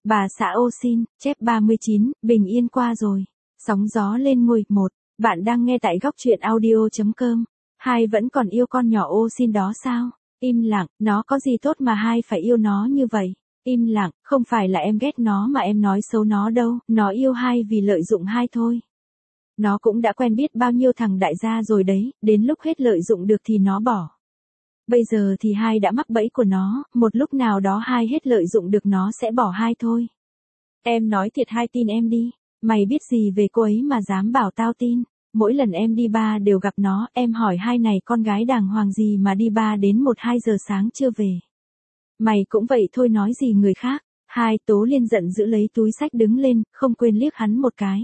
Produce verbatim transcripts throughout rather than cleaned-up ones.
Bà xã ô xin, chép ba mươi chín, bình yên qua rồi. Sóng gió lên ngôi, một. Bạn đang nghe tại góc truyện audio.com. Hai vẫn còn yêu con nhỏ ô xin đó sao? Im lặng, nó có gì tốt mà hai phải yêu nó như vậy? Im lặng, không phải là em ghét nó mà em nói xấu nó đâu, nó yêu hai vì lợi dụng hai thôi. Nó cũng đã quen biết bao nhiêu thằng đại gia rồi đấy, đến lúc hết lợi dụng được thì nó bỏ. Bây giờ thì hai đã mắc bẫy của nó, một lúc nào đó hai hết lợi dụng được nó sẽ bỏ hai thôi. Em nói thiệt hai tin em đi, mày biết gì về cô ấy mà dám bảo tao tin. Mỗi lần em đi ba đều gặp nó, em hỏi hai này con gái đàng hoàng gì mà đi ba đến một hai giờ sáng chưa về. Mày cũng vậy thôi nói gì người khác. Hai Tố Liên giận dữ lấy túi xách đứng lên, không quên liếc hắn một cái.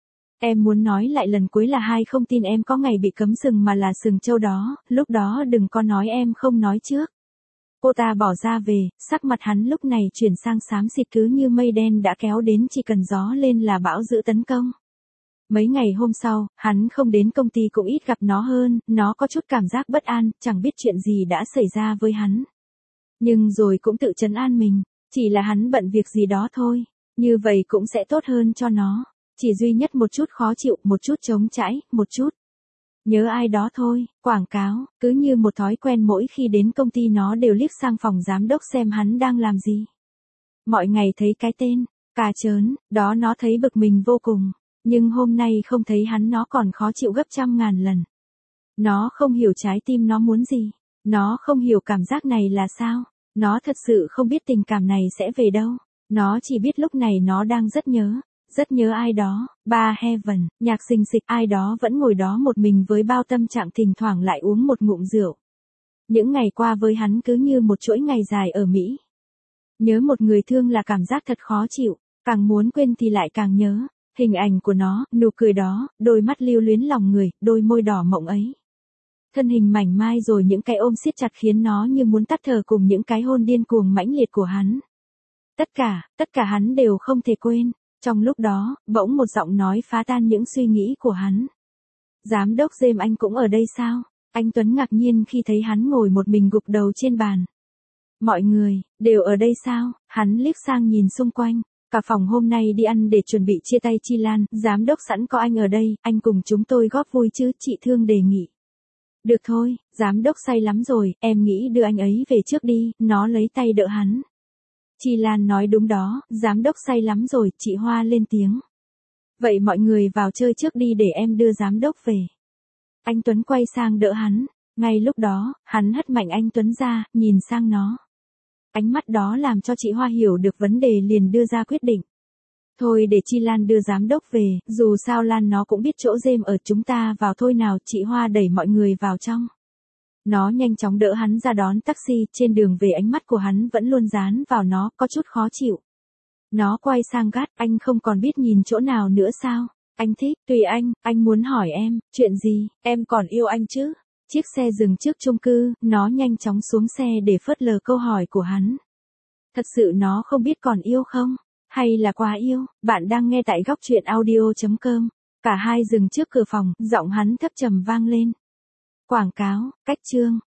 Em muốn nói lại lần cuối là hai không tin em có ngày bị cấm sừng mà là sừng trâu đó, lúc đó đừng có nói em không nói trước. Cô ta bỏ ra về, sắc mặt hắn lúc này chuyển sang xám xịt cứ như mây đen đã kéo đến chỉ cần gió lên là bão dữ tấn công. Mấy ngày hôm sau, hắn không đến công ty cũng ít gặp nó hơn, nó có chút cảm giác bất an, chẳng biết chuyện gì đã xảy ra với hắn. Nhưng rồi cũng tự trấn an mình, chỉ là hắn bận việc gì đó thôi, như vậy cũng sẽ tốt hơn cho nó. Chỉ duy nhất một chút khó chịu, một chút trống trải, một chút nhớ ai đó thôi. Quảng cáo, cứ như một thói quen mỗi khi đến công ty nó đều liếc sang phòng giám đốc xem hắn đang làm gì. Mọi ngày thấy cái tên Cà Chớn đó nó thấy bực mình vô cùng, nhưng hôm nay không thấy hắn nó còn khó chịu gấp trăm ngàn lần. Nó không hiểu trái tim nó muốn gì, nó không hiểu cảm giác này là sao, nó thật sự không biết tình cảm này sẽ về đâu. Nó chỉ biết lúc này nó đang rất nhớ. Rất nhớ ai đó, ba Heaven, nhạc xình xịch, ai đó vẫn ngồi đó một mình với bao tâm trạng thỉnh thoảng lại uống một ngụm rượu. Những ngày qua với hắn cứ như một chuỗi ngày dài ở Mỹ. Nhớ một người thương là cảm giác thật khó chịu, càng muốn quên thì lại càng nhớ. Hình ảnh của nó, nụ cười đó, đôi mắt lưu luyến lòng người, đôi môi đỏ mộng ấy. Thân hình mảnh mai rồi những cái ôm siết chặt khiến nó như muốn tắt thở cùng những cái hôn điên cuồng mãnh liệt của hắn. Tất cả, tất cả hắn đều không thể quên. Trong lúc đó, bỗng một giọng nói phá tan những suy nghĩ của hắn. Giám đốc James anh cũng ở đây sao? Anh Tuấn ngạc nhiên khi thấy hắn ngồi một mình gục đầu trên bàn. Mọi người, đều ở đây sao? Hắn liếc sang nhìn xung quanh. Cả phòng hôm nay đi ăn để chuẩn bị chia tay Chi Lan. Giám đốc sẵn có anh ở đây, anh cùng chúng tôi góp vui chứ, chị Thương đề nghị. Được thôi, giám đốc say lắm rồi, em nghĩ đưa anh ấy về trước đi, nó lấy tay đỡ hắn. Chi Lan nói đúng đó, giám đốc say lắm rồi, chị Hoa lên tiếng. Vậy mọi người vào chơi trước đi để em đưa giám đốc về. Anh Tuấn quay sang đỡ hắn, ngay lúc đó, hắn hất mạnh anh Tuấn ra, nhìn sang nó. Ánh mắt đó làm cho chị Hoa hiểu được vấn đề liền đưa ra quyết định. Thôi để Chi Lan đưa giám đốc về, dù sao Lan nó cũng biết chỗ James ở, chúng ta vào thôi nào. Chị Hoa đẩy mọi người vào trong. Nó nhanh chóng đỡ hắn ra đón taxi, trên đường về ánh mắt của hắn vẫn luôn dán vào nó, có chút khó chịu. Nó quay sang gắt, anh không còn biết nhìn chỗ nào nữa sao? Anh thích, tùy anh, anh muốn hỏi em, chuyện gì, em còn yêu anh chứ? Chiếc xe dừng trước chung cư, nó nhanh chóng xuống xe để phớt lờ câu hỏi của hắn. Thật sự nó không biết còn yêu không? Hay là quá yêu? Bạn đang nghe tại góc truyện audio.com. Cả hai dừng trước cửa phòng, giọng hắn thấp trầm vang lên. Quảng cáo, cách chương.